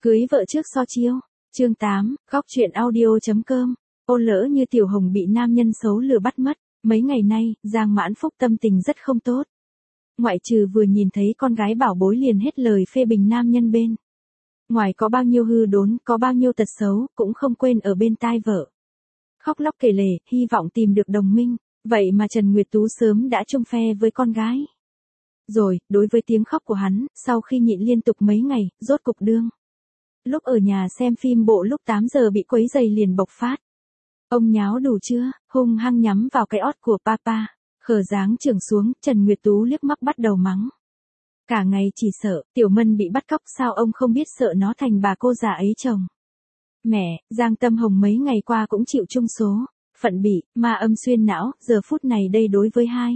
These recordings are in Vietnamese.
Cưới vợ trước so chiêu. Chương 8, góc truyện audio.com. Ô lỡ như Tiểu Hồng bị nam nhân xấu lừa bắt mất, mấy ngày nay, Giang Mãn Phúc tâm tình rất không tốt. Ngoại trừ vừa nhìn thấy con gái bảo bối liền hết lời phê bình nam nhân bên. Ngoài có bao nhiêu hư đốn, có bao nhiêu tật xấu, cũng không quên ở bên tai vợ. Khóc lóc kể lể, hy vọng tìm được đồng minh, vậy mà Trần Nguyệt Tú sớm đã chung phe với con gái. Rồi, đối với tiếng khóc của hắn, sau khi nhịn liên tục mấy ngày, rốt cục đương. Lúc ở nhà xem phim bộ lúc 8 giờ bị quấy giày liền bộc phát. Ông nháo đủ chưa, hung hăng nhắm vào cái ót của papa, khờ dáng trưởng xuống, Trần Nguyệt Tú liếc mắt bắt đầu mắng. Cả ngày chỉ sợ, Tiểu Mân bị bắt cóc sao ông không biết sợ nó thành bà cô già ấy chồng. Mẹ, Giang Tâm Hồng mấy ngày qua cũng chịu chung số, phận bị, ma âm xuyên não, giờ phút này đây đối với hai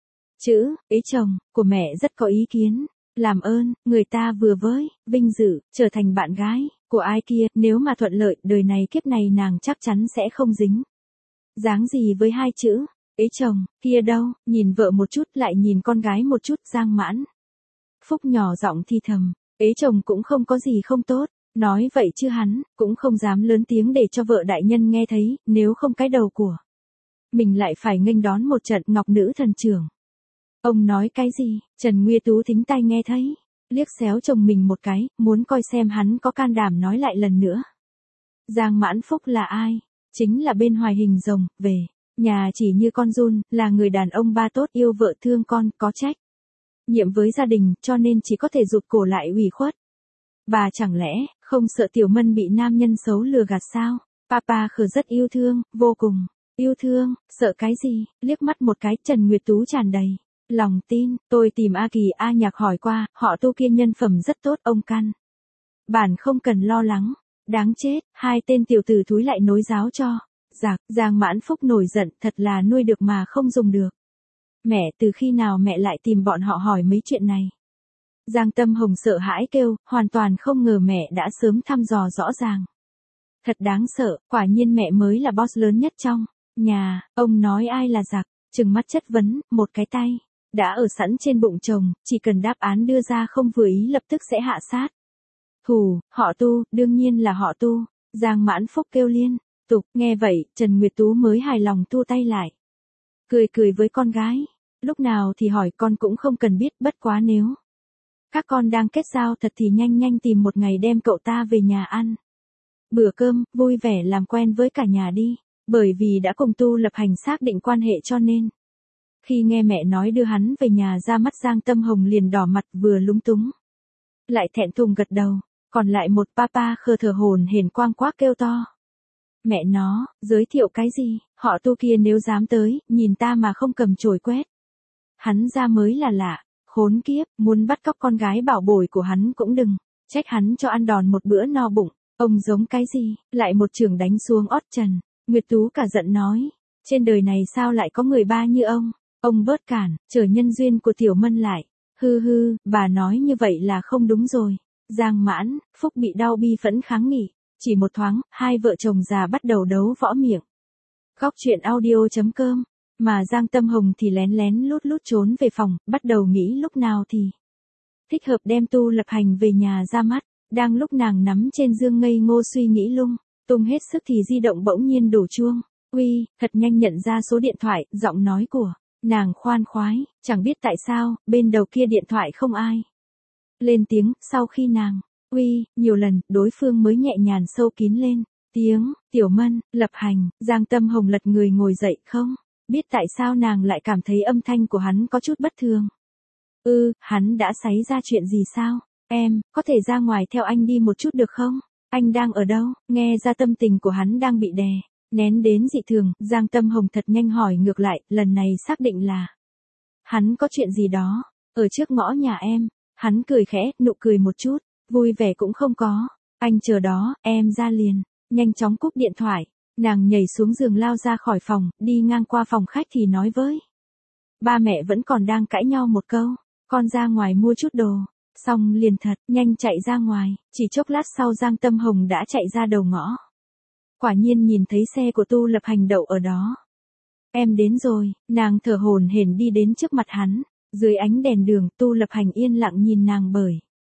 chữ, ấy chồng, của mẹ rất có ý kiến. Làm ơn, người ta vừa với, vinh dự, trở thành bạn gái, của ai kia, nếu mà thuận lợi, đời này kiếp này nàng chắc chắn sẽ không dính. Dáng gì với hai chữ, ấy chồng, kia đâu, nhìn vợ một chút lại nhìn con gái một chút, Giang Mãn Phúc nhỏ giọng thì thầm, ấy chồng cũng không có gì không tốt, nói vậy chứ hắn, cũng không dám lớn tiếng để cho vợ đại nhân nghe thấy, nếu không cái đầu của mình lại phải nghênh đón một trận ngọc nữ thần trưởng. Ông nói cái gì, Trần Nguyệt Tú thính tai nghe thấy, liếc xéo chồng mình một cái, muốn coi xem hắn có can đảm nói lại lần nữa. Giang Mãn Phúc là ai? Chính là bên Hoài Hình Rồng, về nhà chỉ như con giun, là người đàn ông ba tốt yêu vợ thương con, có trách nhiệm với gia đình, cho nên chỉ có thể rụt cổ lại ủy khuất. Bà chẳng lẽ, không sợ Tiểu Mân bị nam nhân xấu lừa gạt sao? Papa khờ rất yêu thương, vô cùng yêu thương, sợ cái gì? Liếc mắt một cái, Trần Nguyệt Tú tràn đầy lòng tin, tôi tìm A Kỳ A Nhạc hỏi qua, họ Tu kia nhân phẩm rất tốt, ông căn bản không cần lo lắng. Đáng chết, hai tên tiểu tử thúi lại nối giáo cho. Giang Mãn Phúc nổi giận, thật là nuôi được mà không dùng được. Mẹ, từ khi nào mẹ lại tìm bọn họ hỏi mấy chuyện này? Giang Tâm Hồng sợ hãi kêu, hoàn toàn không ngờ mẹ đã sớm thăm dò rõ ràng. Thật đáng sợ, quả nhiên mẹ mới là boss lớn nhất trong nhà, ông nói ai là giặc, trừng mắt chất vấn, một cái tay đã ở sẵn trên bụng chồng, chỉ cần đáp án đưa ra không vừa ý lập tức sẽ hạ sát. Họ Tu, đương nhiên là họ Tu. Giang Mãn Phúc kêu liên tục, nghe vậy, Trần Nguyệt Tú mới hài lòng thu tay lại. Cười với con gái, lúc nào thì hỏi con cũng không cần biết, bất quá nếu các con đang kết giao thật thì nhanh tìm một ngày đem cậu ta về nhà ăn bữa cơm, vui vẻ làm quen với cả nhà đi, bởi vì đã cùng Tu Lập Hành xác định quan hệ cho nên. Khi nghe mẹ nói đưa hắn về nhà ra mắt Giang Tâm Hồng liền đỏ mặt vừa lúng túng. Lại thẹn thùng gật đầu, còn lại một papa khờ thở hổn hển quang quác kêu to. Mẹ nó, giới thiệu cái gì, họ Tu kia nếu dám tới, nhìn ta mà không cầm chổi quét. Hắn ra mới là lạ, khốn kiếp, muốn bắt cóc con gái bảo bối của hắn cũng đừng, trách hắn cho ăn đòn một bữa no bụng, ông giống cái gì, lại một chưởng đánh xuống ót Trần. Nguyệt Tú cả giận nói, trên đời này sao lại có người ba như ông bớt cản, chờ nhân duyên của Tiểu Mân lại. Hư, bà nói như vậy là không đúng rồi. Giang Mãn Phúc bị đau bi phẫn kháng nghị, chỉ một thoáng, hai vợ chồng già bắt đầu đấu võ miệng. Góc truyện audio.com, mà Giang Tâm Hồng thì lén lút trốn về phòng, bắt đầu nghĩ lúc nào thì thích hợp đem Tu Lập Hành về nhà ra mắt. Đang lúc nàng nắm trên giường ngây ngô suy nghĩ lung tung hết sức thì di động bỗng nhiên đổ chuông. Uy, thật nhanh nhận ra số điện thoại, giọng nói của nàng khoan khoái, chẳng biết tại sao, bên đầu kia điện thoại không ai lên tiếng, sau khi nàng uy nhiều lần, đối phương mới nhẹ nhàng sâu kín lên tiếng. Tiểu Mân, Lập Hành. Giang Tâm Hồng lật người ngồi dậy, không biết tại sao nàng lại cảm thấy âm thanh của hắn có chút bất thường. Hắn đã xảy ra chuyện gì sao? Em có thể ra ngoài theo anh đi một chút được không? Anh đang ở đâu? Nghe ra tâm tình của hắn đang bị đè nén đến dị thường, Giang Tâm Hồng thật nhanh hỏi ngược lại, lần này xác định là hắn có chuyện gì đó ở trước ngõ nhà em. Hắn cười khẽ, nụ cười một chút vui vẻ cũng không có. Anh chờ đó, em ra liền. Nhanh chóng cúp điện thoại, nàng nhảy xuống giường lao ra khỏi phòng, đi ngang qua phòng khách thì nói với ba mẹ vẫn còn đang cãi nhau một câu, con ra ngoài mua chút đồ. Xong liền thật nhanh chạy ra ngoài, chỉ chốc lát sau Giang Tâm Hồng đã chạy ra đầu ngõ. Quả nhiên nhìn thấy xe của Tu Lập Hành đậu ở đó. Em đến rồi, nàng thở hổn hển đi đến trước mặt hắn. Dưới ánh đèn đường, Tu Lập Hành yên lặng nhìn nàng bởi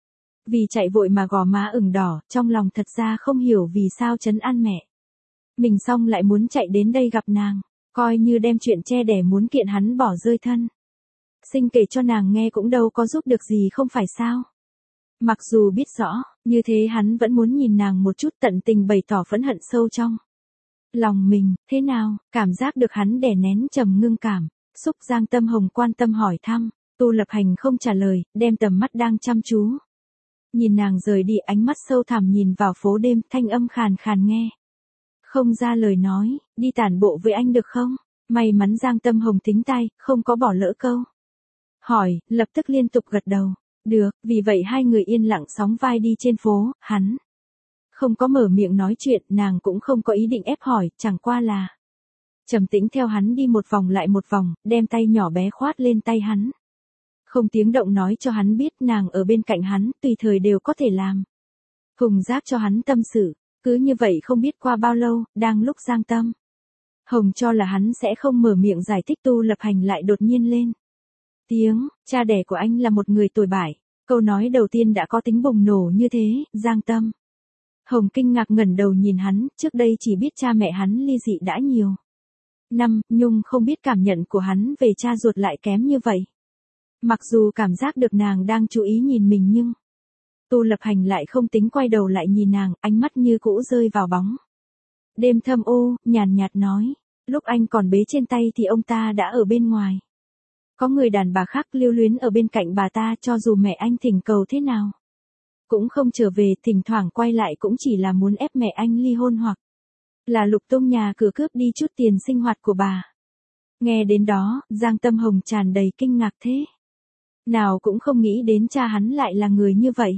Vì chạy vội mà gò má ửng đỏ, trong lòng thật ra không hiểu vì sao trấn an mẹ. Mình xong lại muốn chạy đến đây gặp nàng, coi như đem chuyện che đẻ muốn kiện hắn bỏ rơi thân. Sinh kể cho nàng nghe cũng đâu có giúp được gì không phải sao. Mặc dù biết rõ, như thế hắn vẫn muốn nhìn nàng một chút, tận tình bày tỏ phẫn hận sâu trong lòng mình. Thế nào, cảm giác được hắn đè nén trầm ngưng cảm xúc, Giang Tâm Hồng quan tâm hỏi thăm. Tu Lập Hành không trả lời, đem tầm mắt đang chăm chú nhìn nàng rời đi, ánh mắt sâu thẳm nhìn vào phố đêm, thanh âm khàn khàn nghe không ra lời nói. Đi tản bộ với anh được không? May mắn Giang Tâm Hồng thính tai, không có bỏ lỡ câu hỏi, lập tức liên tục gật đầu. Được, vì vậy hai người yên lặng sóng vai đi trên phố. Hắn không có mở miệng nói chuyện, nàng cũng không có ý định ép hỏi, chẳng qua là trầm tĩnh theo hắn đi một vòng lại một vòng, đem tay nhỏ bé khoát lên tay hắn. Không tiếng động nói cho hắn biết nàng ở bên cạnh hắn, tùy thời đều có thể làm thùng rác cho hắn tâm sự. Cứ như vậy không biết qua bao lâu, đang lúc Giang Tâm Hồng cho là hắn sẽ không mở miệng giải thích, Tu Lập Hành lại đột nhiên lên tiếng, cha đẻ của anh là một người tồi bại. Câu nói đầu tiên đã có tính bùng nổ như thế. Giang Tâm Hồng kinh ngạc ngẩng đầu nhìn hắn, trước đây chỉ biết cha mẹ hắn ly dị đã nhiều năm, nhưng không biết cảm nhận của hắn về cha ruột lại kém như vậy. Mặc dù cảm giác được nàng đang chú ý nhìn mình nhưng Tu Lập Hành lại không tính quay đầu lại nhìn nàng, ánh mắt như cũ rơi vào bóng đêm thâm u, nhàn nhạt nói, lúc anh còn bế trên tay thì ông ta đã ở bên ngoài. Có người đàn bà khác lưu luyến ở bên cạnh bà ta, cho dù mẹ anh thỉnh cầu thế nào cũng không trở về, thỉnh thoảng quay lại cũng chỉ là muốn ép mẹ anh ly hôn hoặc là lục tung nhà cửa cướp đi chút tiền sinh hoạt của bà. Nghe đến đó, Giang Tâm Hồng tràn đầy kinh ngạc, thế nào cũng không nghĩ đến cha hắn lại là người như vậy.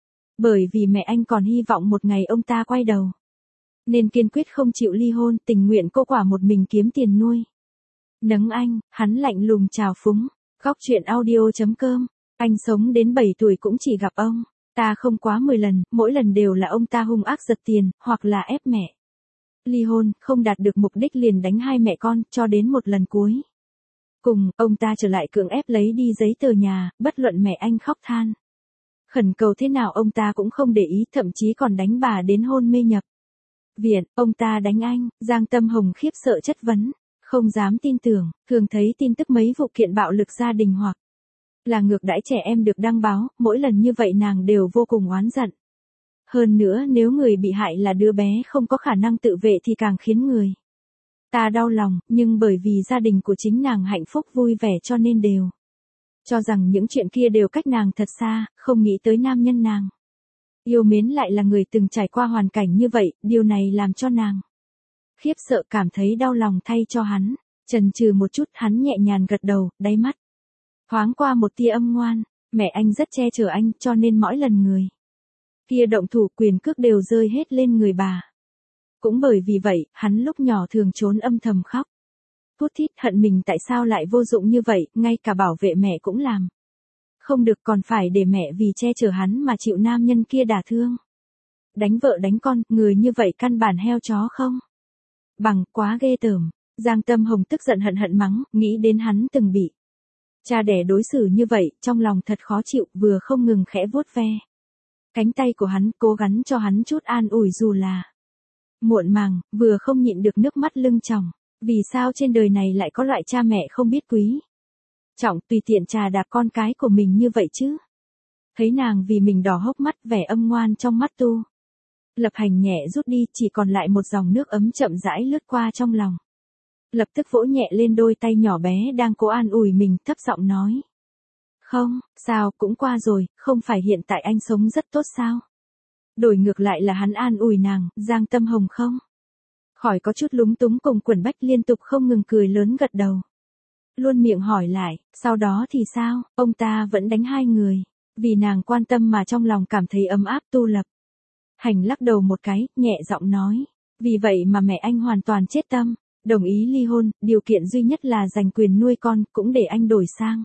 Bởi vì mẹ anh còn hy vọng một ngày ông ta quay đầu, nên kiên quyết không chịu ly hôn, tình nguyện cô quả một mình kiếm tiền nuôi nấng anh. Hắn lạnh lùng trào phúng. Góc truyện audio.com. Anh sống đến 7 tuổi cũng chỉ gặp ông ta không quá 10 lần, mỗi lần đều là ông ta hung ác giật tiền, hoặc là ép mẹ ly hôn, không đạt được mục đích liền đánh hai mẹ con, cho đến một lần cuối cùng, ông ta trở lại cưỡng ép lấy đi giấy tờ nhà, bất luận mẹ anh khóc than khẩn cầu thế nào ông ta cũng không để ý, thậm chí còn đánh bà đến hôn mê nhập viện. Ông ta đánh anh. Giang Tâm Hồng khiếp sợ chất vấn, không dám tin tưởng. Thường thấy tin tức mấy vụ kiện bạo lực gia đình hoặc là ngược đãi trẻ em được đăng báo, mỗi lần như vậy nàng đều vô cùng oán giận. Hơn nữa nếu người bị hại là đứa bé không có khả năng tự vệ thì càng khiến người ta đau lòng, nhưng bởi vì gia đình của chính nàng hạnh phúc vui vẻ cho nên đều cho rằng những chuyện kia đều cách nàng thật xa, không nghĩ tới nam nhân nàng yêu mến lại là người từng trải qua hoàn cảnh như vậy. Điều này làm cho nàng khiếp sợ, cảm thấy đau lòng thay cho hắn. Chần chừ một chút, hắn nhẹ nhàng gật đầu, đáy mắt thoáng qua một tia âm ngoan. Mẹ anh rất che chở anh, cho nên mỗi lần người kia động thủ, quyền cước đều rơi hết lên người bà. Cũng bởi vì vậy, hắn lúc nhỏ thường trốn âm thầm khóc thút thít, hận mình tại sao lại vô dụng như vậy, ngay cả bảo vệ mẹ cũng làm không được, còn phải để mẹ vì che chở hắn mà chịu nam nhân kia đả thương, đánh vợ đánh con. Người như vậy căn bản heo chó không bằng, quá ghê tởm. Giang Tâm Hồng tức giận hận hận mắng, nghĩ đến hắn từng bị cha đẻ đối xử như vậy, trong lòng thật khó chịu, vừa không ngừng khẽ vuốt ve cánh tay của hắn, cố gắng cho hắn chút an ủi dù là muộn màng, vừa không nhịn được nước mắt lưng tròng. Vì sao trên đời này lại có loại cha mẹ không biết quý trọng, tùy tiện trà đạp con cái của mình như vậy chứ? Thấy nàng vì mình đỏ hốc mắt, vẻ âm ngoan trong mắt Tu Lập Hành nhẹ rút đi, chỉ còn lại một dòng nước ấm chậm rãi lướt qua trong lòng. Lập tức vỗ nhẹ lên đôi tay nhỏ bé đang cố an ủi mình, thấp giọng nói. Không, sao, cũng qua rồi, không phải hiện tại anh sống rất tốt sao? Đổi ngược lại là hắn an ủi nàng. Giang Tâm Hồng không khỏi có chút lúng túng, cùng quẩn bách, liên tục không ngừng cười lớn gật đầu. Luôn miệng hỏi lại, sau đó thì sao? Ông ta vẫn đánh hai người. Vì nàng quan tâm mà trong lòng cảm thấy ấm áp. Tu Lập Hành lắc đầu một cái, nhẹ giọng nói. Vì vậy mà mẹ anh hoàn toàn chết tâm, đồng ý ly hôn, điều kiện duy nhất là giành quyền nuôi con, cũng để anh đổi sang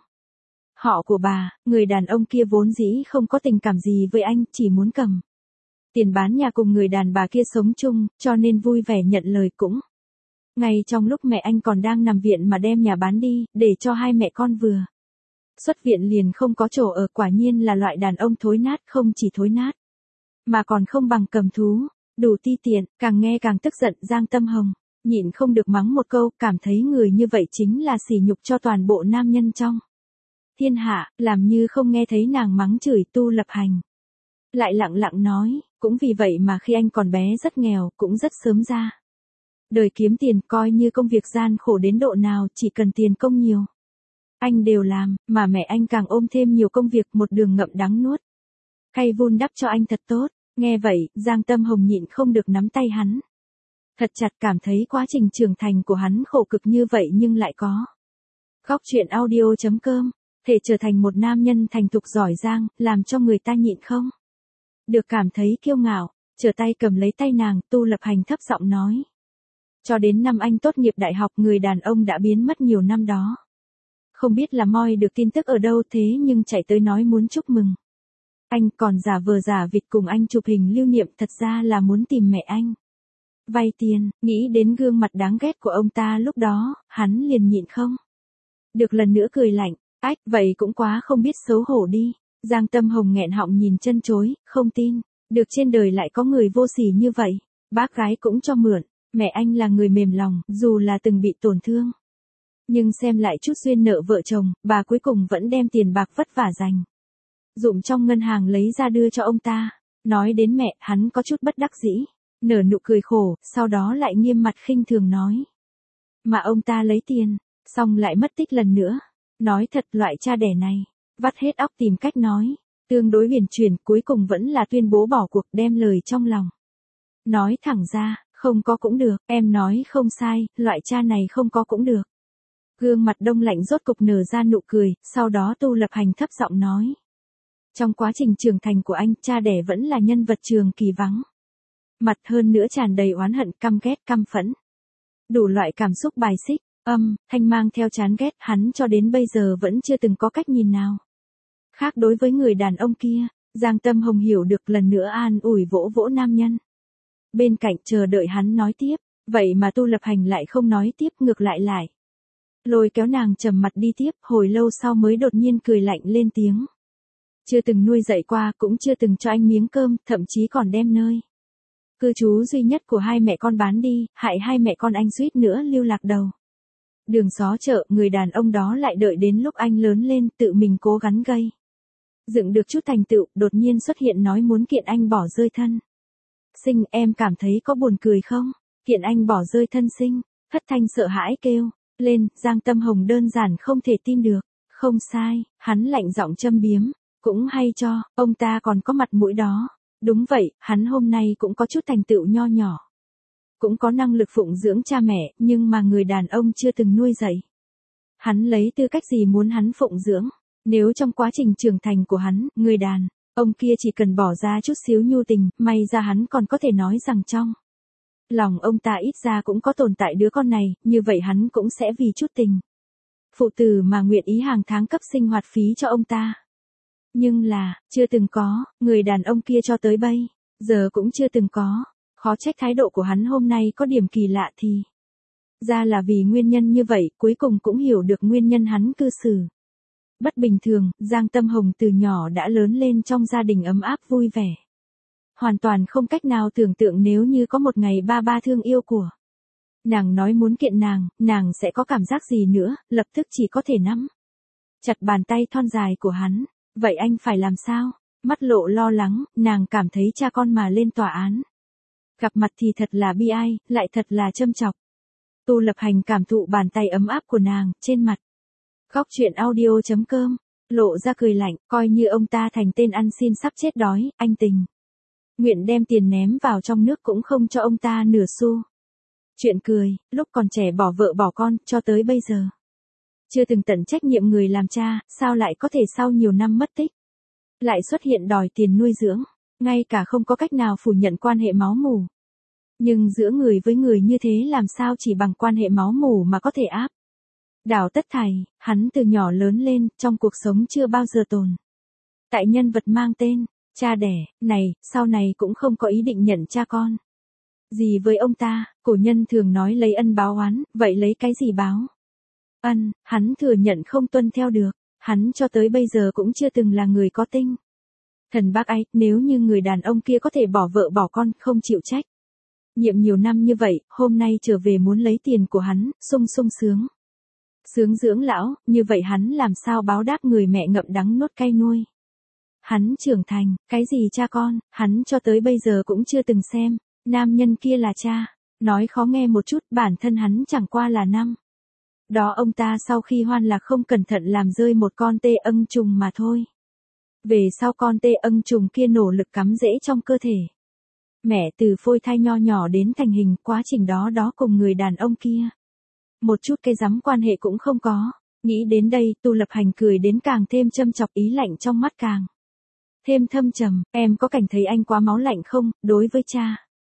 họ của bà. Người đàn ông kia vốn dĩ không có tình cảm gì với anh, chỉ muốn cầm tiền bán nhà cùng người đàn bà kia sống chung, cho nên vui vẻ nhận lời. Cũng ngay trong lúc mẹ anh còn đang nằm viện mà đem nhà bán đi, để cho hai mẹ con vừa Xuất viện liền không có chỗ ở, quả nhiên là loại đàn ông thối nát, không chỉ thối nát, mà còn không bằng cầm thú, đủ ti tiện, càng nghe càng tức giận. Giang Tâm Hồng nhịn không được mắng một câu, cảm thấy người như vậy chính là sỉ nhục cho toàn bộ nam nhân trong thiên hạ, làm như không nghe thấy nàng mắng chửi. Tu Lập Hành lại lặng lặng nói, cũng vì vậy mà khi anh còn bé rất nghèo, cũng rất sớm ra đời kiếm tiền, coi như công việc gian khổ đến độ nào, chỉ cần tiền công nhiều, anh đều làm, mà mẹ anh càng ôm thêm nhiều công việc, một đường ngậm đắng nuốt cay, vun đắp cho anh thật tốt. Nghe vậy, Giang Tâm Hồng nhịn không được nắm tay hắn thật chặt, cảm thấy quá trình trưởng thành của hắn khổ cực như vậy nhưng lại có góc chuyện audio.com thể trở thành một nam nhân thành thục giỏi giang, làm cho người ta nhịn không được cảm thấy kiêu ngạo. Trở tay cầm lấy tay nàng, Tu Lập Hành thấp giọng nói, cho đến năm anh tốt nghiệp đại học, người đàn ông đã biến mất nhiều năm đó. Không biết là moi được tin tức ở đâu, thế nhưng chạy tới nói muốn chúc mừng anh, còn giả vờ giả vịt cùng anh chụp hình lưu niệm, thật ra là muốn tìm mẹ anh vay tiền. Nghĩ đến gương mặt đáng ghét của ông ta lúc đó, hắn liền nhịn không được lần nữa cười lạnh. Ách, vậy cũng quá không biết xấu hổ đi. Giang Tâm Hồng nghẹn họng nhìn chân chối, không tin được trên đời lại có người vô sỉ như vậy. Bác gái cũng cho mượn, mẹ anh là người mềm lòng, dù là từng bị tổn thương, nhưng xem lại chút duyên nợ vợ chồng, bà cuối cùng vẫn đem tiền bạc vất vả dành dụm trong ngân hàng lấy ra đưa cho ông ta. Nói đến mẹ, hắn có chút bất đắc dĩ, nở nụ cười khổ, sau đó lại nghiêm mặt khinh thường nói, mà ông ta lấy tiền, xong lại mất tích lần nữa. Nói thật, loại cha đẻ này, vắt hết óc tìm cách nói, tương đối huyền chuyển, cuối cùng vẫn là tuyên bố bỏ cuộc, đem lời trong lòng nói thẳng ra. Không có cũng được, em nói không sai, loại cha này không có cũng được. Gương mặt đông lạnh rốt cục nở ra nụ cười, sau đó Tu Lập Hành thấp giọng nói, trong quá trình trưởng thành của anh, cha đẻ vẫn là nhân vật trường kỳ vắng mặt, hơn nữa tràn đầy oán hận, căm ghét, căm phẫn, đủ loại cảm xúc bài xích, thanh mang theo chán ghét. Hắn cho đến bây giờ vẫn chưa từng có cách nhìn nào khác đối với người đàn ông kia. Giang Tâm Hồng hiểu được, lần nữa an ủi vỗ vỗ nam nhân bên cạnh, chờ đợi hắn nói tiếp. Vậy mà Tu Lập Hành lại không nói tiếp, ngược lại lôi kéo nàng trầm mặt đi tiếp. Hồi lâu sau mới đột nhiên cười lạnh lên tiếng, chưa từng nuôi dạy qua, cũng chưa từng cho anh miếng cơm, thậm chí còn đem nơi cư trú duy nhất của hai mẹ con bán đi, hại hai mẹ con anh suýt nữa lưu lạc đầu đường xó chợ. Người đàn ông đó lại đợi đến lúc anh lớn lên, tự mình cố gắng gây dựng được chút thành tựu, đột nhiên xuất hiện nói muốn kiện anh bỏ rơi thân sinh. Em cảm thấy có buồn cười không? Kiện anh bỏ rơi thân sinh? Thất Thanh sợ hãi kêu lên. Giang Tâm Hồng đơn giản không thể tin được. Không sai, hắn lạnh giọng châm biếm, cũng hay cho, ông ta còn có mặt mũi đó. Đúng vậy, hắn hôm nay cũng có chút thành tựu nho nhỏ, cũng có năng lực phụng dưỡng cha mẹ, nhưng mà người đàn ông chưa từng nuôi dạy hắn, lấy tư cách gì muốn hắn phụng dưỡng? Nếu trong quá trình trưởng thành của hắn, người đàn ông kia chỉ cần bỏ ra chút xíu nhu tình, may ra hắn còn có thể nói rằng trong lòng ông ta ít ra cũng có tồn tại đứa con này, như vậy hắn cũng sẽ vì chút tình phụ tử mà nguyện ý hàng tháng cấp sinh hoạt phí cho ông ta. Nhưng là, chưa từng có, người đàn ông kia cho tới bây giờ cũng chưa từng có. Khó trách thái độ của hắn hôm nay có điểm kỳ lạ, thì ra là vì nguyên nhân như vậy. Cuối cùng cũng hiểu được nguyên nhân hắn cư xử bất bình thường. Giang Tâm Hồng từ nhỏ đã lớn lên trong gia đình ấm áp vui vẻ, hoàn toàn không cách nào tưởng tượng nếu như có một ngày ba thương yêu của nàng nói muốn kiện nàng sẽ có cảm giác gì nữa. Lập tức chỉ có thể nắm chặt bàn tay thon dài của hắn. Vậy anh phải làm sao? Mắt lộ lo lắng, nàng cảm thấy cha con mà lên tòa án gặp mặt thì thật là bi ai, lại thật là châm chọc. Tu Lập Hành cảm thụ bàn tay ấm áp của nàng trên mặt. Góc chuyện audio.com lộ ra cười lạnh, coi như ông ta thành tên ăn xin sắp chết đói, anh tình nguyện đem tiền ném vào trong nước cũng không cho ông ta nửa xu. Chuyện cười, lúc còn trẻ bỏ vợ bỏ con, cho tới bây giờ chưa từng tận trách nhiệm người làm cha, sao lại có thể sau nhiều năm mất tích lại xuất hiện đòi tiền nuôi dưỡng, ngay cả không có cách nào phủ nhận quan hệ máu mủ. Nhưng giữa người với người như thế làm sao chỉ bằng quan hệ máu mủ mà có thể áp đảo tất thảy. Hắn từ nhỏ lớn lên, trong cuộc sống chưa bao giờ tồn tại nhân vật mang tên cha đẻ này, sau này cũng không có ý định nhận cha con gì với ông ta. Cổ nhân thường nói lấy ân báo oán, vậy lấy cái gì báo ân? Hắn thừa nhận không tuân theo được, Hắn cho tới bây giờ cũng chưa từng là người có tinh. Thần bác ái, nếu như người đàn ông kia có thể bỏ vợ bỏ con, không chịu trách. Nhiệm nhiều năm như vậy, hôm nay trở về muốn lấy tiền của hắn, sung sung sướng. Sướng dưỡng lão, như vậy hắn làm sao báo đáp người mẹ ngậm đắng nuốt cay nuôi. Hắn trưởng thành, cái gì cha con, hắn cho tới bây giờ cũng chưa từng xem, nam nhân kia là cha. Nói khó nghe một chút, bản thân hắn chẳng qua là năm. Đó ông ta sau khi hoan lạc không cẩn thận làm rơi một con tê ưng trùng mà thôi. Về sau con tê ưng trùng kia nổ lực cắm rễ trong cơ thể. Mẹ từ phôi thai nho nhỏ đến thành hình, quá trình đó cùng người đàn ông kia. Một chút cái rắm quan hệ cũng không có. Nghĩ đến đây, Tu Lập Hành cười đến càng thêm châm chọc, ý lạnh trong mắt càng thêm thâm trầm. Em có cảm thấy anh quá máu lạnh không, đối với cha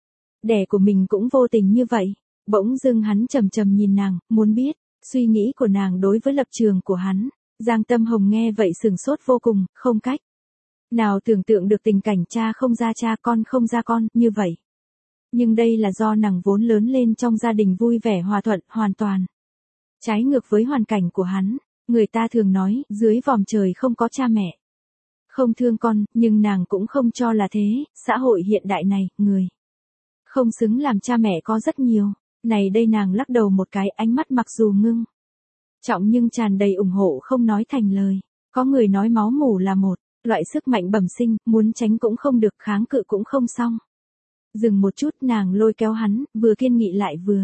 đẻ của mình cũng vô tình như vậy. Bỗng dưng hắn trầm trầm nhìn nàng, muốn biết suy nghĩ của nàng đối với lập trường của hắn. Giang Tâm Hồng nghe vậy sửng sốt vô cùng, không cách nào tưởng tượng được tình cảnh cha không ra cha con không ra con như vậy. Nhưng đây là do nàng vốn lớn lên trong gia đình vui vẻ hòa thuận, hoàn toàn trái ngược với hoàn cảnh của hắn. Người ta thường nói, dưới vòm trời không có cha mẹ không thương con, nhưng nàng cũng không cho là thế. Xã hội hiện đại này, người không xứng làm cha mẹ có rất nhiều. Này đây nàng lắc đầu một cái, ánh mắt mặc dù ngưng trọng nhưng tràn đầy ủng hộ không nói thành lời. Có người nói máu mủ là một loại sức mạnh bẩm sinh, muốn tránh cũng không được, kháng cự cũng không xong. Dừng một chút, nàng lôi kéo hắn, vừa kiên nghị lại vừa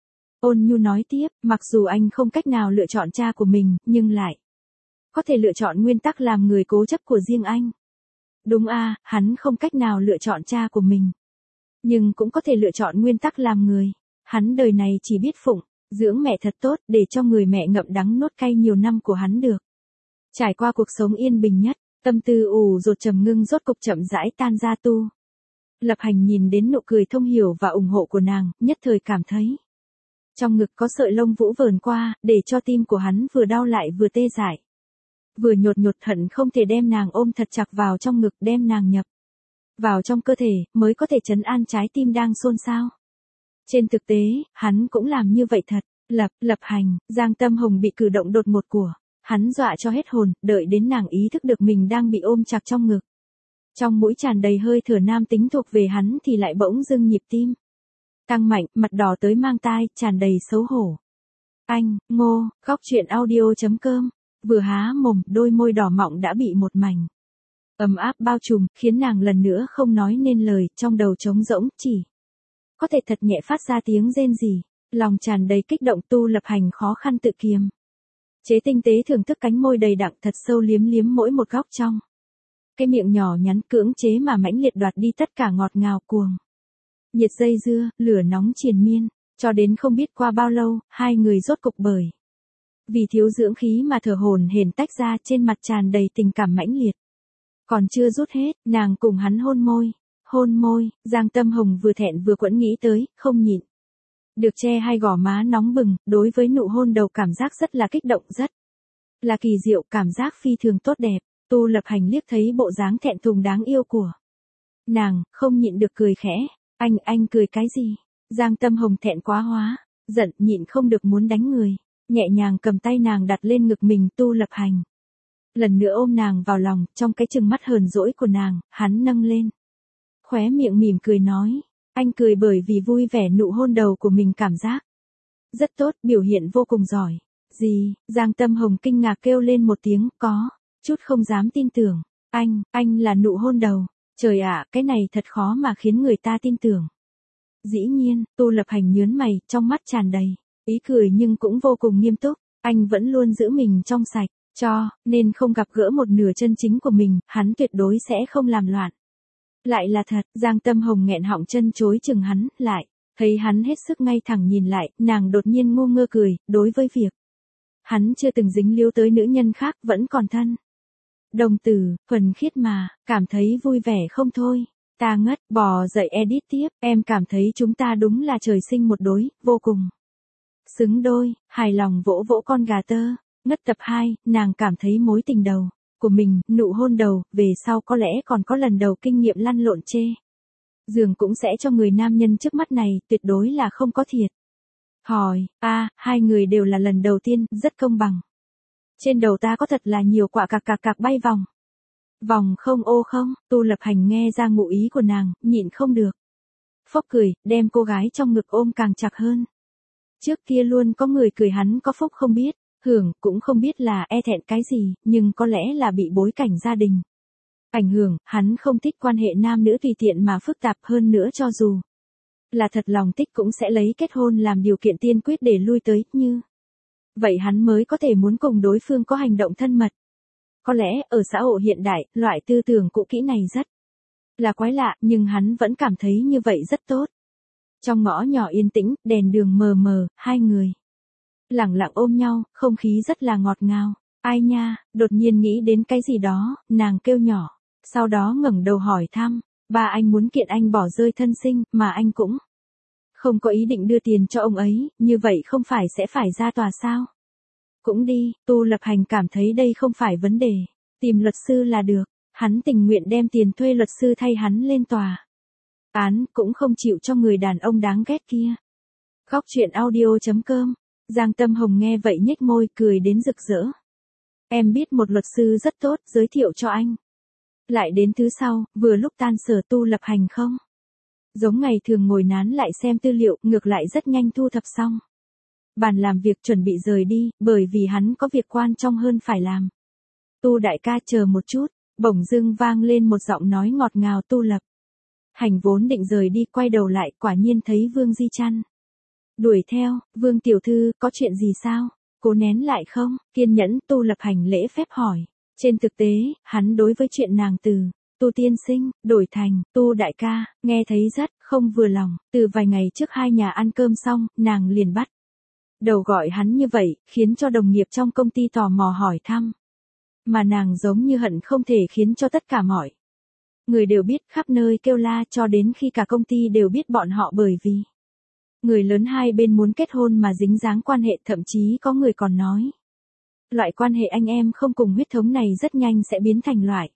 ôn nhu nói tiếp, mặc dù anh không cách nào lựa chọn cha của mình, nhưng lại có thể lựa chọn nguyên tắc làm người cố chấp của riêng anh. Đúng a, hắn không cách nào lựa chọn cha của mình, nhưng cũng có thể lựa chọn nguyên tắc làm người. Hắn đời này chỉ biết phụng dưỡng mẹ thật tốt, để cho người mẹ ngậm đắng nuốt cay nhiều năm của hắn được trải qua cuộc sống yên bình nhất. Tâm tư ù dột trầm ngưng rốt cục chậm rãi tan ra. Tu Lập Hành nhìn đến nụ cười thông hiểu và ủng hộ của nàng, nhất thời cảm thấy trong ngực có sợi lông vũ vờn qua, để cho tim của hắn vừa đau lại vừa tê dại. Vừa nhột nhột hận không thể đem nàng ôm thật chặt vào trong ngực, đem nàng nhập vào trong cơ thể, mới có thể trấn an trái tim đang xôn xao. Trên thực tế, hắn cũng làm như vậy thật. Lập Hành, Giang Tâm Hồng bị cử động đột ngột của hắn dọa cho hết hồn, đợi đến nàng ý thức được mình đang bị ôm chặt trong ngực. Trong mũi tràn đầy hơi thở nam tính thuộc về hắn thì lại bỗng dưng nhịp tim tăng mạnh, mặt đỏ tới mang tai, tràn đầy xấu hổ. Anh, Ngô, Góc Chuyện Audio.com, vừa há mồm, đôi môi đỏ mọng đã bị một mảnh ấm áp bao trùm, khiến nàng lần nữa không nói nên lời, trong đầu trống rỗng, chỉ có thể thật nhẹ phát ra tiếng rên rỉ. Lòng tràn đầy kích động, Tu Lập Hành khó khăn tự kiềm chế tinh tế thưởng thức cánh môi đầy đặn thật sâu, liếm liếm mỗi một góc trong cái miệng nhỏ nhắn, cưỡng chế mà mãnh liệt đoạt đi tất cả ngọt ngào cuồng nhiệt dây dưa, lửa nóng triền miên, cho đến không biết qua bao lâu, hai người rốt cục bởi vì thiếu dưỡng khí mà thở hổn hển tách ra, trên mặt tràn đầy tình cảm mãnh liệt. Còn chưa rút hết, nàng cùng hắn hôn môi, Giang Tâm Hồng vừa thẹn vừa quẫn nghĩ tới, không nhịn được che hai gò má nóng bừng, đối với nụ hôn đầu cảm giác rất là kích động, rất là kỳ diệu, cảm giác phi thường tốt đẹp. Tu Lập Hành liếc thấy bộ dáng thẹn thùng đáng yêu của nàng, không nhịn được cười khẽ. Anh cười cái gì? Giang Tâm Hồng thẹn quá hóa giận, nhịn không được muốn đánh người. Nhẹ nhàng cầm tay nàng đặt lên ngực mình. Tu Lập Hành lần nữa ôm nàng vào lòng, trong cái trừng mắt hờn dỗi của nàng, hắn nâng lên khóe miệng mỉm cười nói. Anh cười bởi vì vui vẻ, nụ hôn đầu của mình cảm giác rất tốt, biểu hiện vô cùng giỏi. Gì? Giang Tâm Hồng kinh ngạc kêu lên một tiếng, có chút không dám tin tưởng. Anh là nụ hôn đầu. Trời ạ, cái này thật khó mà khiến người ta tin tưởng. Dĩ nhiên, Tu Lập Hành nhớn mày, trong mắt tràn đầy ý cười nhưng cũng vô cùng nghiêm túc. Anh vẫn luôn giữ mình trong sạch, cho nên không gặp gỡ một nửa chân chính của mình, hắn tuyệt đối sẽ không làm loạn. Lại là thật. Giang Tâm Hồng nghẹn họng chân chối chừng hắn, lại thấy hắn hết sức ngay thẳng nhìn lại, nàng đột nhiên ngu ngơ cười, đối với việc hắn chưa từng dính líu tới nữ nhân khác, vẫn còn thân đồng tử, thuần khiết mà, cảm thấy vui vẻ không thôi. Ta ngất, bò dậy edit tiếp, em cảm thấy chúng ta đúng là trời sinh một đối, vô cùng xứng đôi. Hài lòng vỗ vỗ con gà tơ. Ngất tập 2, nàng cảm thấy mối tình đầu của mình, nụ hôn đầu, về sau có lẽ còn có lần đầu kinh nghiệm lăn lộn chê giường cũng sẽ cho người nam nhân trước mắt này, tuyệt đối là không có thiệt. Hỏi, hai người đều là lần đầu tiên, rất công bằng. Trên đầu ta có thật là nhiều quả cạc cạc cạc bay vòng. Vòng không ô không, Tu Lập Hành nghe ra ngụ ý của nàng, nhịn không được. Phốc cười, đem cô gái trong ngực ôm càng chặt hơn. Trước kia luôn có người cười hắn có phúc không biết, hưởng cũng không biết là e thẹn cái gì, nhưng có lẽ là bị bối cảnh gia đình ảnh hưởng, hắn không thích quan hệ nam nữ tùy tiện mà phức tạp, hơn nữa cho dù là thật lòng thích cũng sẽ lấy kết hôn làm điều kiện tiên quyết để lui tới, như vậy hắn mới có thể muốn cùng đối phương có hành động thân mật. Có lẽ ở xã hội hiện đại, loại tư tưởng cũ kỹ này rất là quái lạ, nhưng hắn vẫn cảm thấy như vậy rất tốt. Trong ngõ nhỏ yên tĩnh, đèn đường mờ mờ, hai người lẳng lặng ôm nhau, không khí rất là ngọt ngào. Ai nha, đột nhiên nghĩ đến cái gì đó, nàng kêu nhỏ, sau đó ngẩng đầu hỏi thăm, ba anh muốn kiện anh bỏ rơi thân sinh, mà anh cũng không có ý định đưa tiền cho ông ấy, như vậy không phải sẽ phải ra tòa sao? Cũng đi, Tu Lập Hành cảm thấy đây không phải vấn đề, tìm luật sư là được, hắn tình nguyện đem tiền thuê luật sư thay hắn lên tòa án, cũng không chịu cho người đàn ông đáng ghét kia. Góc truyện audio.com, Giang Tâm Hồng nghe vậy nhếch môi cười đến rực rỡ. Em biết một luật sư rất tốt, giới thiệu cho anh. Lại đến thứ sau, vừa lúc tan sở Tu Lập Hành không giống ngày thường ngồi nán lại xem tư liệu, ngược lại rất nhanh thu thập xong bàn làm việc chuẩn bị rời đi, bởi vì hắn có việc quan trọng hơn phải làm. Tu đại ca chờ một chút, bỗng dưng vang lên một giọng nói ngọt ngào. Tu Lập Hành vốn định rời đi, quay đầu lại, quả nhiên thấy Vương Di Chăn đuổi theo. Vương tiểu thư, có chuyện gì sao? Cố nén lại không? Kiên nhẫn, Tu Lập Hành lễ phép hỏi. Trên thực tế, hắn đối với chuyện nàng từ Tu tiên sinh đổi thành Tu đại ca, nghe thấy rất không vừa lòng. Từ vài ngày trước hai nhà ăn cơm xong, nàng liền bắt đầu gọi hắn như vậy, khiến cho đồng nghiệp trong công ty tò mò hỏi thăm. Mà nàng giống như hận không thể khiến cho tất cả mọi người đều biết, khắp nơi kêu la, cho đến khi cả công ty đều biết bọn họ bởi vì người lớn hai bên muốn kết hôn mà dính dáng quan hệ, thậm chí có người còn nói loại quan hệ anh em không cùng huyết thống này rất nhanh sẽ biến thành loại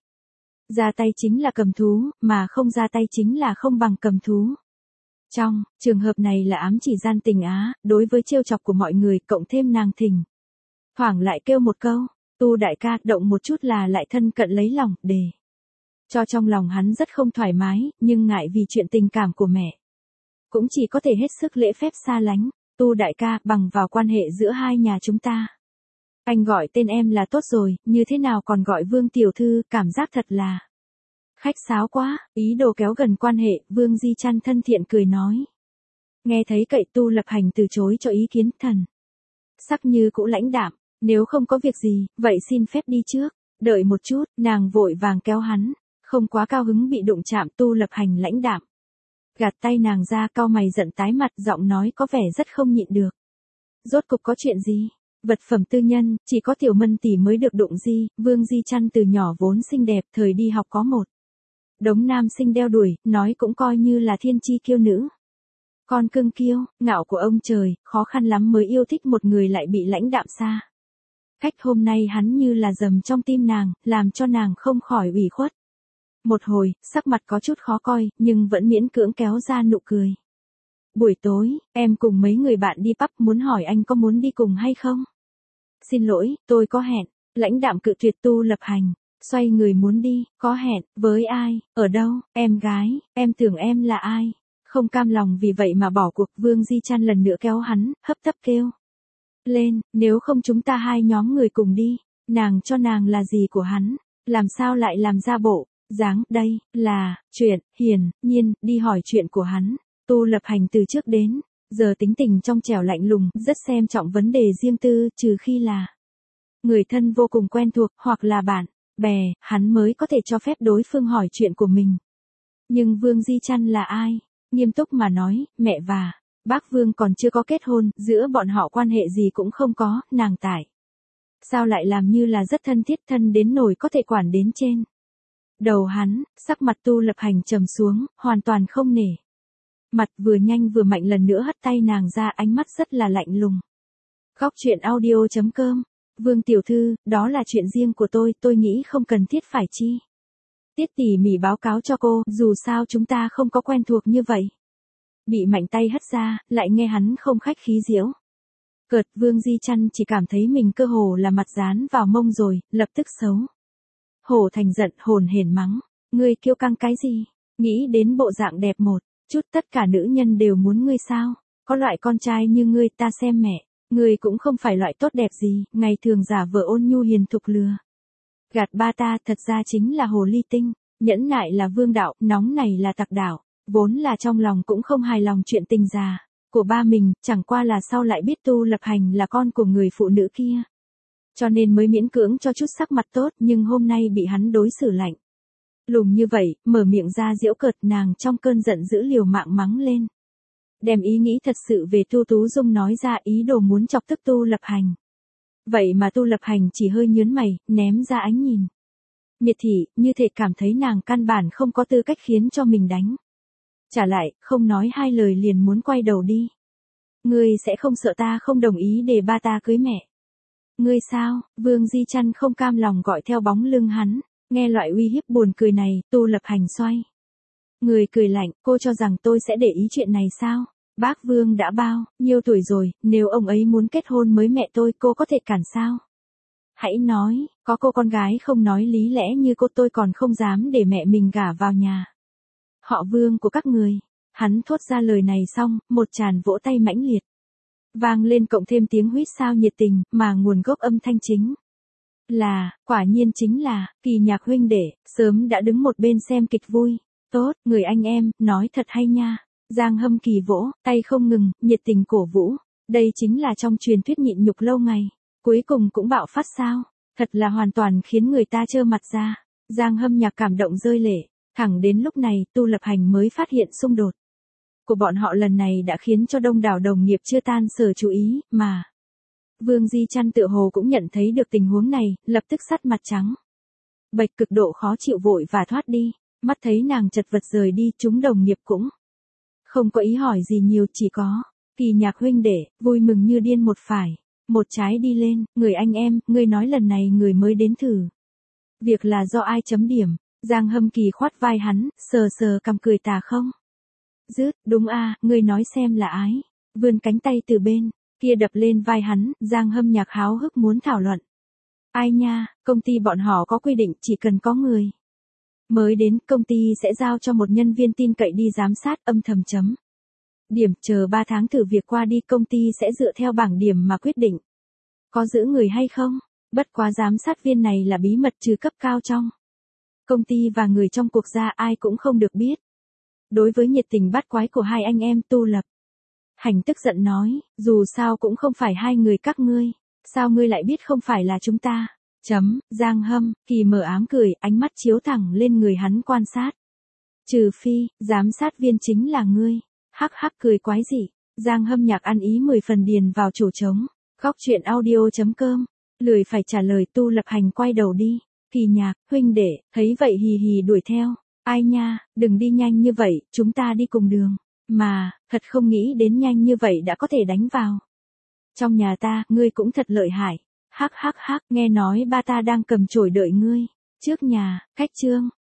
ra tay chính là cầm thú, mà không ra tay chính là không bằng cầm thú. Trong trường hợp này là ám chỉ gian tình á, đối với trêu chọc của mọi người, cộng thêm nàng thỉnh thoảng lại kêu một câu, Tu đại ca, động một chút là lại thân cận lấy lòng, để cho trong lòng hắn rất không thoải mái, nhưng ngại vì chuyện tình cảm của mẹ, cũng chỉ có thể hết sức lễ phép xa lánh. Tu đại ca, bằng vào quan hệ giữa hai nhà chúng ta, anh gọi tên em là tốt rồi, như thế nào còn gọi Vương tiểu thư, cảm giác thật là khách sáo quá. Ý đồ kéo gần quan hệ, Vương Di Chăn thân thiện cười nói. Nghe thấy cậy, Tu Lập Hành từ chối cho ý kiến, thần sắc như cũ lãnh đạm. Nếu không có việc gì, vậy xin phép đi trước. Đợi một chút, nàng vội vàng kéo hắn, không quá cao hứng bị đụng chạm. Tu Lập Hành lãnh đạm gạt tay nàng ra, cau mày giận tái mặt, giọng nói có vẻ rất không nhịn được. Rốt cục có chuyện gì? Vật phẩm tư nhân, chỉ có Tiểu Mân tỷ mới được đụng gì. Vương Di Chăn từ nhỏ vốn xinh đẹp, thời đi học có một đống nam sinh đeo đuổi, nói cũng coi như là thiên chi kiêu nữ. Con cưng kiêu, ngạo của ông trời, khó khăn lắm mới yêu thích một người lại bị lãnh đạm xa cách. Hôm nay hắn như là dầm trong tim nàng, làm cho nàng không khỏi ủy khuất. Một hồi, sắc mặt có chút khó coi, nhưng vẫn miễn cưỡng kéo ra nụ cười. Buổi tối, em cùng mấy người bạn đi pub, muốn hỏi anh có muốn đi cùng hay không? Xin lỗi, tôi có hẹn. Lãnh đạm cự tuyệt. Tu Lập Hành xoay người muốn đi. Có hẹn, với ai, ở đâu? Em gái, em tưởng em là ai? Không cam lòng vì vậy mà bỏ cuộc. Vương Di Chăn lần nữa kéo hắn, hấp tấp kêu lên, nếu không chúng ta hai nhóm người cùng đi. Nàng cho nàng là gì của hắn, làm sao lại làm ra bộ dáng, đây là chuyện hiển nhiên đi hỏi chuyện của hắn. Tu Lập Hành từ trước đến giờ tính tình trong trẻo lạnh lùng, rất xem trọng vấn đề riêng tư, trừ khi là người thân vô cùng quen thuộc, hoặc là bạn bè, hắn mới có thể cho phép đối phương hỏi chuyện của mình. Nhưng Vương Di Chăn là ai? Nghiêm túc mà nói, mẹ và bác Vương còn chưa có kết hôn, giữa bọn họ quan hệ gì cũng không có, nàng tại sao lại làm như là rất thân thiết, thân đến nỗi có thể quản đến trên đầu hắn. Sắc mặt Tu Lập Hành trầm xuống, hoàn toàn không nể mặt, vừa nhanh vừa mạnh lần nữa hất tay nàng ra, ánh mắt rất là lạnh lùng. Góc truyện audio.com, Vương tiểu thư, đó là chuyện riêng của tôi nghĩ không cần thiết phải chi tiết tỉ mỉ báo cáo cho cô, dù sao chúng ta không có quen thuộc như vậy. Bị mạnh tay hất ra, lại nghe hắn không khách khí giễu Cợt, Vương Di Chăn chỉ cảm thấy mình cơ hồ là mặt dán vào mông rồi, lập tức xấu. Hổ Thành giận hồn hển mắng, ngươi kiêu căng cái gì, nghĩ đến bộ dạng đẹp một chút tất cả nữ nhân đều muốn ngươi sao, có loại con trai như ngươi ta xem mẹ, ngươi cũng không phải loại tốt đẹp gì, ngày thường giả vờ ôn nhu hiền thục lừa. Gạt ba ta thật ra chính là hồ ly tinh, nhẫn nại là vương đạo, nóng này là tặc đạo, vốn là trong lòng cũng không hài lòng chuyện tình già của ba mình, chẳng qua là sau lại biết Tu Lập Hành là con của người phụ nữ kia. Cho nên mới miễn cưỡng cho chút sắc mặt tốt, nhưng hôm nay bị hắn đối xử lạnh lùng như vậy, mở miệng ra giễu cợt, nàng trong cơn giận dữ liều mạng mắng lên. Đem ý nghĩ thật sự về Tu Tú Dung nói ra, ý đồ muốn chọc tức Tu Lập Hành. Vậy mà Tu Lập Hành chỉ hơi nhướng mày, ném ra ánh nhìn miệt thị, như thể cảm thấy nàng căn bản không có tư cách khiến cho mình đánh trả lại, không nói hai lời liền muốn quay đầu đi. Ngươi sẽ không sợ ta không đồng ý để ba ta cưới mẹ? Ngươi sao? Vương Di Chăn không cam lòng gọi theo bóng lưng hắn, nghe loại uy hiếp buồn cười này, Tu Lập Hành xoay người cười lạnh, cô cho rằng tôi sẽ để ý chuyện này sao? Bác Vương đã bao nhiêu tuổi rồi, nếu ông ấy muốn kết hôn với mẹ tôi, cô có thể cản sao? Hãy nói, có cô con gái không nói lý lẽ như cô tôi còn không dám để mẹ mình gả vào nhà họ Vương của các người. Hắn thốt ra lời này xong, một tràng vỗ tay mãnh liệt vang lên, cộng thêm tiếng huýt sáo nhiệt tình, mà nguồn gốc âm thanh chính là, quả nhiên chính là, Kỳ Nhạc huynh đệ, sớm đã đứng một bên xem kịch vui. Tốt, người anh em, nói thật hay nha. Giang Hâm Kỳ vỗ tay không ngừng, nhiệt tình cổ vũ. Đây chính là trong truyền thuyết nhịn nhục lâu ngày, cuối cùng cũng bạo phát sao. Thật là hoàn toàn khiến người ta trơ mặt ra. Giang Hâm Nhạc cảm động rơi lệ. Thẳng đến lúc này, Tu Lập Hành mới phát hiện xung đột của bọn họ lần này đã khiến cho đông đảo đồng nghiệp chưa tan sở chú ý, mà Vương Di Chăn tựa hồ cũng nhận thấy được tình huống này, lập tức sắc mặt trắng bệch, cực độ khó chịu, vội và thoát đi. Mắt thấy nàng chật vật rời đi, chúng đồng nghiệp cũng không có ý hỏi gì nhiều, chỉ có Kỳ Nhạc huynh đệ vui mừng như điên, một phải một trái đi lên. Người anh em, ngươi nói lần này người mới đến thử việc là do ai chấm điểm? Giang Hâm Kỳ khoát vai hắn, sờ sờ cằm cười tà không dứt. Đúng a, ngươi nói xem là ai? Vươn cánh tay từ bên kia đập lên vai hắn. Giang Hâm Nhạc háo hức muốn thảo luận. Ai nha, công ty bọn họ có quy định chỉ cần có người mới đến, công ty sẽ giao cho một nhân viên tin cậy đi giám sát, âm thầm chấm điểm, chờ 3 tháng thử việc qua đi, công ty sẽ dựa theo bảng điểm mà quyết định có giữ người hay không. Bất quá giám sát viên này là bí mật trừ cấp cao trong công ty và người trong cuộc ra, ai cũng không được biết. Đối với nhiệt tình bắt quái của hai anh em, Tu Lập Hành tức giận nói, dù sao cũng không phải hai người các ngươi, sao ngươi lại biết không phải là chúng ta? Giang Hâm Kỳ mờ ám cười, ánh mắt chiếu thẳng lên người hắn quan sát. Trừ phi, giám sát viên chính là ngươi. Hắc hắc cười quái dị. Giang Hâm Nhạc ăn ý 10 phần điền vào chỗ trống. Góc truyện audio.com. Lười phải trả lời, Tu Lập Hành quay đầu đi. Kỳ Nhạc huynh đệ thấy vậy hì hì đuổi theo. Ai nha, đừng đi nhanh như vậy, chúng ta đi cùng đường. Mà, thật không nghĩ đến nhanh như vậy đã có thể đánh vào trong nhà ta, ngươi cũng thật lợi hại. Hắc hắc hắc, nghe nói ba ta đang cầm chổi đợi ngươi trước nhà. Cách chương